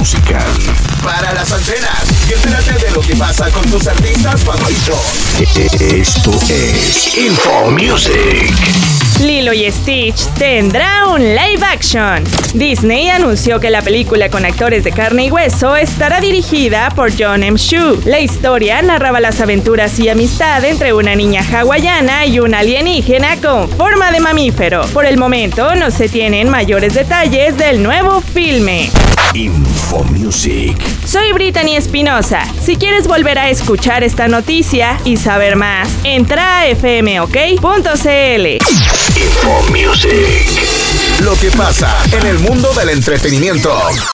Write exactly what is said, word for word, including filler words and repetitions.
musical. Para las antenas y entérate de lo que pasa con tus artistas favoritos. Esto es Info Music. Lilo y Stitch tendrá un live action. Disney anunció que la película con actores de carne y hueso estará dirigida por Jon M. Chu. La historia narraba las aventuras y amistad entre una niña hawaiana y un alienígena con forma de mamífero. Por el momento no se tienen mayores detalles del nuevo filme. Info Music. Soy Brittany Espinosa. Si quieres volver a escuchar esta noticia y saber más, entra a f m o k punto c l. Info Music. Lo que pasa en el mundo del entretenimiento.